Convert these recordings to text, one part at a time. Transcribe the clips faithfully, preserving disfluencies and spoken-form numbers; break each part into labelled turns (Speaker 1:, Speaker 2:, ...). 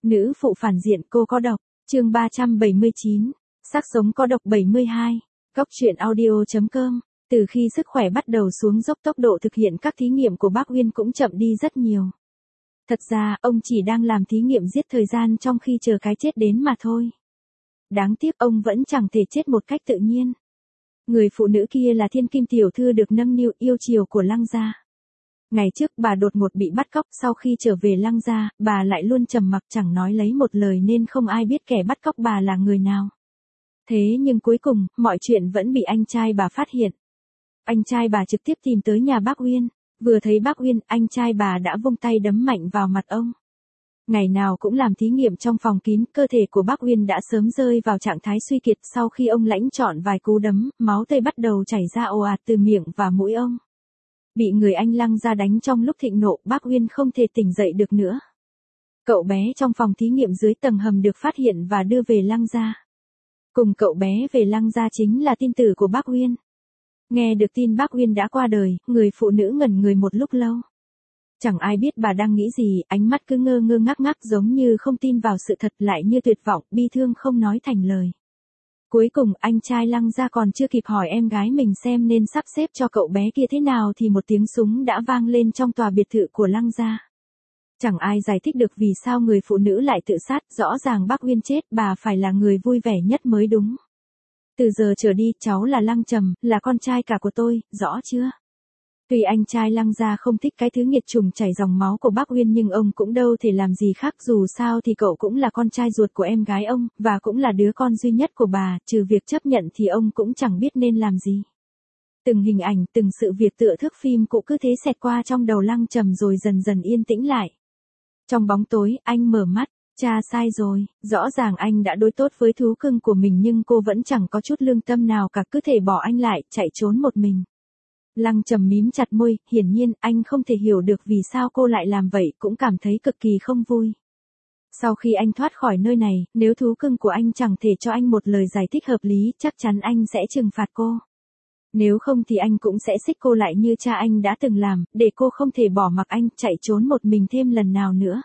Speaker 1: Nữ phụ phản diện cô có độc, chương ba trăm bảy mươi chín, xác sống có độc bảy mươi hai, góc truyện audio.com. Từ khi sức khỏe bắt đầu xuống dốc, tốc độ thực hiện các thí nghiệm của bác Uyên cũng chậm đi rất nhiều. Thật ra, ông chỉ đang làm thí nghiệm giết thời gian trong khi chờ cái chết đến mà thôi. Đáng tiếc ông vẫn chẳng thể chết một cách tự nhiên. Người phụ nữ kia là Thiên Kim tiểu thư được nâng niu yêu chiều của Lăng gia. Ngày trước bà đột ngột bị bắt cóc, sau khi trở về Lăng gia, bà lại luôn trầm mặc chẳng nói lấy một lời nên không ai biết kẻ bắt cóc bà là người nào. Thế nhưng cuối cùng, mọi chuyện vẫn bị anh trai bà phát hiện. Anh trai bà trực tiếp tìm tới nhà bác Uyên, vừa thấy bác Uyên, anh trai bà đã vung tay đấm mạnh vào mặt ông. Ngày nào cũng làm thí nghiệm trong phòng kín, cơ thể của bác Uyên đã sớm rơi vào trạng thái suy kiệt, sau khi ông lãnh trọn vài cú đấm, máu tươi bắt đầu chảy ra ồ ạt từ miệng và mũi ông. Bị người anh Lăng gia đánh trong lúc thịnh nộ, bác Uyên không thể tỉnh dậy được nữa. Cậu bé trong phòng thí nghiệm dưới tầng hầm được phát hiện và đưa về Lăng gia. Cùng cậu bé về Lăng gia chính là tin tử của bác Uyên. Nghe được tin bác Uyên đã qua đời, người phụ nữ ngẩn người một lúc lâu. Chẳng ai biết bà đang nghĩ gì, ánh mắt cứ ngơ ngơ ngác ngác giống như không tin vào sự thật, lại như tuyệt vọng, bi thương không nói thành lời. Cuối cùng anh trai Lăng gia còn chưa kịp hỏi em gái mình xem nên sắp xếp cho cậu bé kia thế nào thì một tiếng súng đã vang lên trong tòa biệt thự của Lăng gia. Chẳng ai giải thích được vì sao người phụ nữ lại tự sát, rõ ràng bác Uyên chết, bà phải là người vui vẻ nhất mới đúng. Từ giờ trở đi, cháu là Lăng Trầm, là con trai cả của tôi, rõ chưa? Tuy anh trai Lăng gia không thích cái thứ nghiệt chủng chảy dòng máu của bác Uyên nhưng ông cũng đâu thể làm gì khác, dù sao thì cậu cũng là con trai ruột của em gái ông, và cũng là đứa con duy nhất của bà, trừ việc chấp nhận thì ông cũng chẳng biết nên làm gì. Từng hình ảnh, từng sự việc tựa thước phim cũng cứ thế xẹt qua trong đầu Lăng Trầm rồi dần dần yên tĩnh lại. Trong bóng tối, anh mở mắt. Cha sai rồi, rõ ràng anh đã đối tốt với thú cưng của mình nhưng cô vẫn chẳng có chút lương tâm nào cả, cứ thể bỏ anh lại, chạy trốn một mình. Lăng Trầm mím chặt môi, hiển nhiên anh không thể hiểu được vì sao cô lại làm vậy, cũng cảm thấy cực kỳ không vui. Sau khi anh thoát khỏi nơi này, nếu thú cưng của anh chẳng thể cho anh một lời giải thích hợp lý, chắc chắn anh sẽ trừng phạt cô. Nếu không thì anh cũng sẽ xích cô lại như cha anh đã từng làm, để cô không thể bỏ mặc anh, chạy trốn một mình thêm lần nào nữa.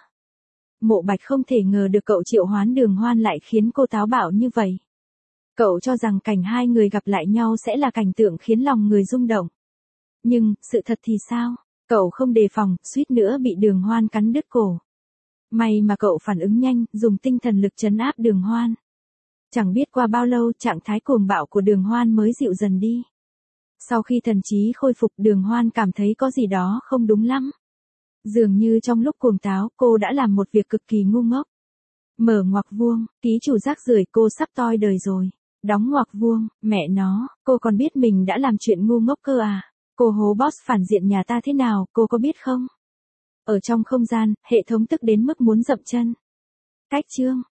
Speaker 1: Mộ Bạch không thể ngờ được cậu triệu hoán Đường Hoan lại khiến cô táo bạo như vậy. Cậu cho rằng cảnh hai người gặp lại nhau sẽ là cảnh tượng khiến lòng người rung động. Nhưng, sự thật thì sao? Cậu không đề phòng, suýt nữa bị Đường Hoan cắn đứt cổ. May mà cậu phản ứng nhanh, dùng tinh thần lực trấn áp Đường Hoan. Chẳng biết qua bao lâu, trạng thái cuồng bạo của Đường Hoan mới dịu dần đi. Sau khi thần trí khôi phục, Đường Hoan cảm thấy có gì đó không đúng lắm. Dường như trong lúc cuồng táo, cô đã làm một việc cực kỳ ngu ngốc. Mở ngoặc vuông, ký chủ rác rưởi, cô sắp toi đời rồi. Đóng ngoặc vuông, mẹ nó, cô còn biết mình đã làm chuyện ngu ngốc cơ à? Cô hố boss phản diện nhà ta thế nào, cô có biết không? Ở trong không gian, hệ thống tức đến mức muốn dậm chân. Cách chương.